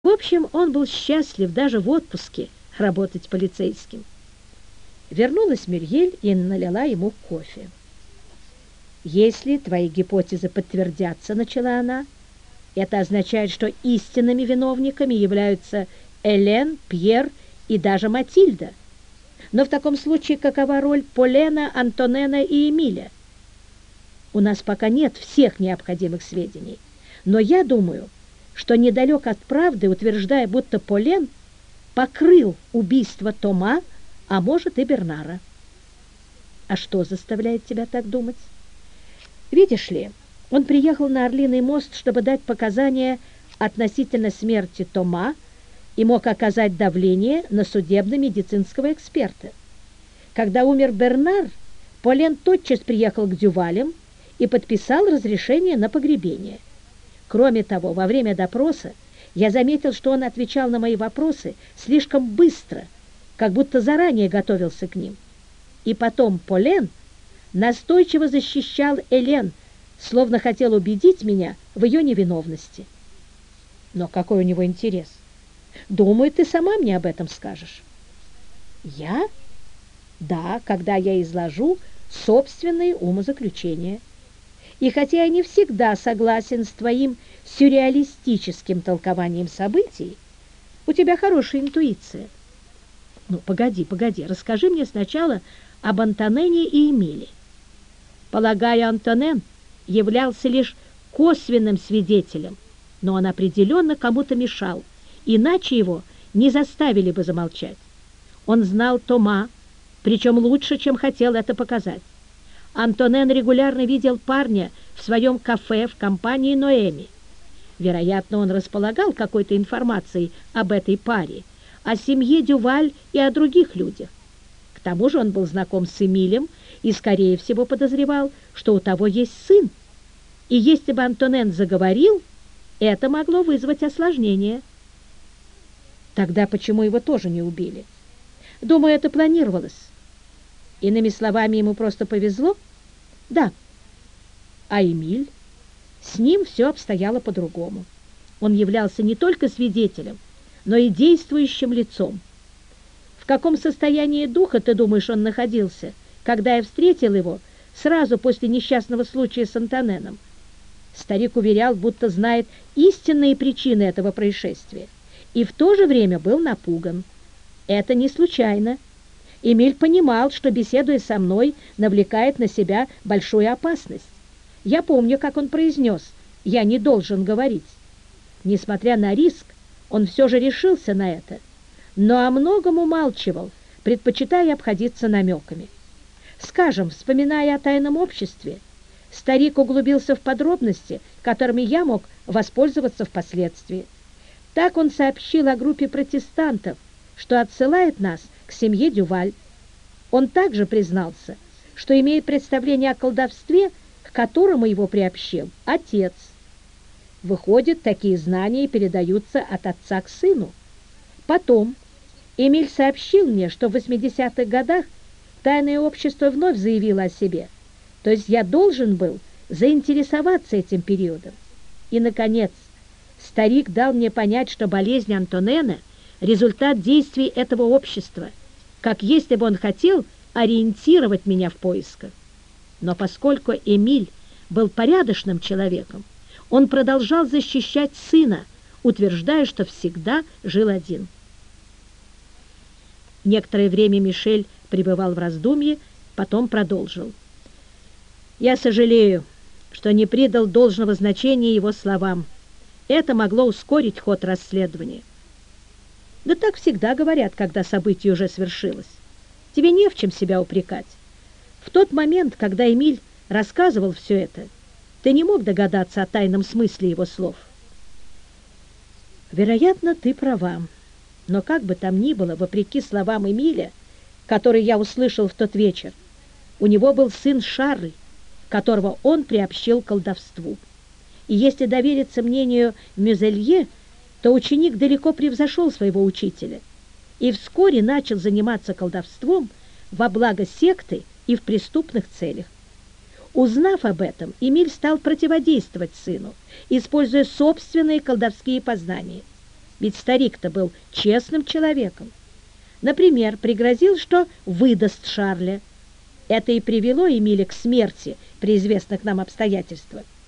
В общем, он был счастлив даже в отпуске работать полицейским. Вернулась Мюрьель и налила ему кофе. «Если твои гипотезы подтвердятся, — начала она, — это означает, что истинными виновниками являются Элен, Пьер и даже Матильда. Но в таком случае какова роль Полена, Антонена и Эмиля? У нас пока нет всех необходимых сведений, но я думаю, что недалек от правды, утверждая, будто Полен покрыл убийство Тома, а может и Бернара. А что заставляет тебя так думать? Видишь ли, он приехал на Орлиный мост, чтобы дать показания относительно смерти Тома и мог оказать давление на судебно-медицинского эксперта. Когда умер Бернар, Полен тотчас приехал к Дювалям и подписал разрешение на погребение. Кроме того, во время допроса я заметил, что он отвечал на мои вопросы слишком быстро, как будто заранее готовился к ним. И потом Полен настойчиво защищал Элен, словно хотел убедить меня в ее невиновности. Но какой у него интерес? Думаю, ты сама мне об этом скажешь. Я? Да, когда я изложу собственные умозаключения. И хотя я не всегда согласен с твоим сюрреалистическим толкованием событий, у тебя хорошая интуиция. Ну, погоди, расскажи мне сначала об Антонене и Эмиле. Полагаю, Антонен являлся лишь косвенным свидетелем, но он определенно кому-то мешал, иначе его не заставили бы замолчать. Он знал Тома, причем лучше, чем хотел это показать. Антонен регулярно видел парня в своем кафе в компании Ноэми. Вероятно, он располагал какой-то информацией об этой паре, о семье Дюваль и о других людях. К тому же он был знаком с Эмилем и, скорее всего, подозревал, что у того есть сын. И если бы Антонен заговорил, это могло вызвать осложнение. Тогда почему его тоже не убили? Думаю, это планировалось. Иными словами, ему просто повезло? Да. А Эмиль? С ним все обстояло по-другому. Он являлся не только свидетелем, но и действующим лицом. В каком состоянии духа, ты думаешь, он находился, когда я встретил его сразу после несчастного случая с Антоненом? Старик уверял, будто знает истинные причины этого происшествия, и в то же время был напуган. Это не случайно. Эмиль понимал, что, беседуя со мной, навлекает на себя большую опасность. Я помню, как он произнес: «Я не должен говорить». Несмотря на риск, он все же решился на это, но о многом умалчивал, предпочитая обходиться намеками. Скажем, вспоминая о тайном обществе, старик углубился в подробности, которыми я мог воспользоваться впоследствии. Так он сообщил о группе протестантов, что отсылает нас к семье Дюваль. Он также признался, что имеет представление о колдовстве, к которому его приобщил отец. Выходит, такие знания передаются от отца к сыну. Потом Эмиль сообщил мне, что в 80-х годах тайное общество вновь заявило о себе, то есть я должен был заинтересоваться этим периодом. И, наконец, старик дал мне понять, что болезнь Антонена – результат действий этого общества, как если бы он хотел ориентировать меня в поисках. Но поскольку Эмиль был порядочным человеком, он продолжал защищать сына, утверждая, что всегда жил один. Некоторое время Мишель пребывал в раздумье, потом продолжил. «Я сожалею, что не придал должного значения его словам. Это могло ускорить ход расследования». Да так всегда говорят, когда событие уже свершилось. Тебе не в чем себя упрекать. В тот момент, когда Эмиль рассказывал все это, ты не мог догадаться о тайном смысле его слов. Вероятно, ты права. Но как бы там ни было, вопреки словам Эмиля, которые я услышал в тот вечер, у него был сын Шарль, которого он приобщил к колдовству. И если довериться мнению Мюзелье, то ученик далеко превзошел своего учителя и вскоре начал заниматься колдовством во благо секты и в преступных целях. Узнав об этом, Эмиль стал противодействовать сыну, используя собственные колдовские познания. ведь старик-то был честным человеком. Например, пригрозил, что выдаст Шарля. Это и привело Эмиля к смерти при известных нам обстоятельствах.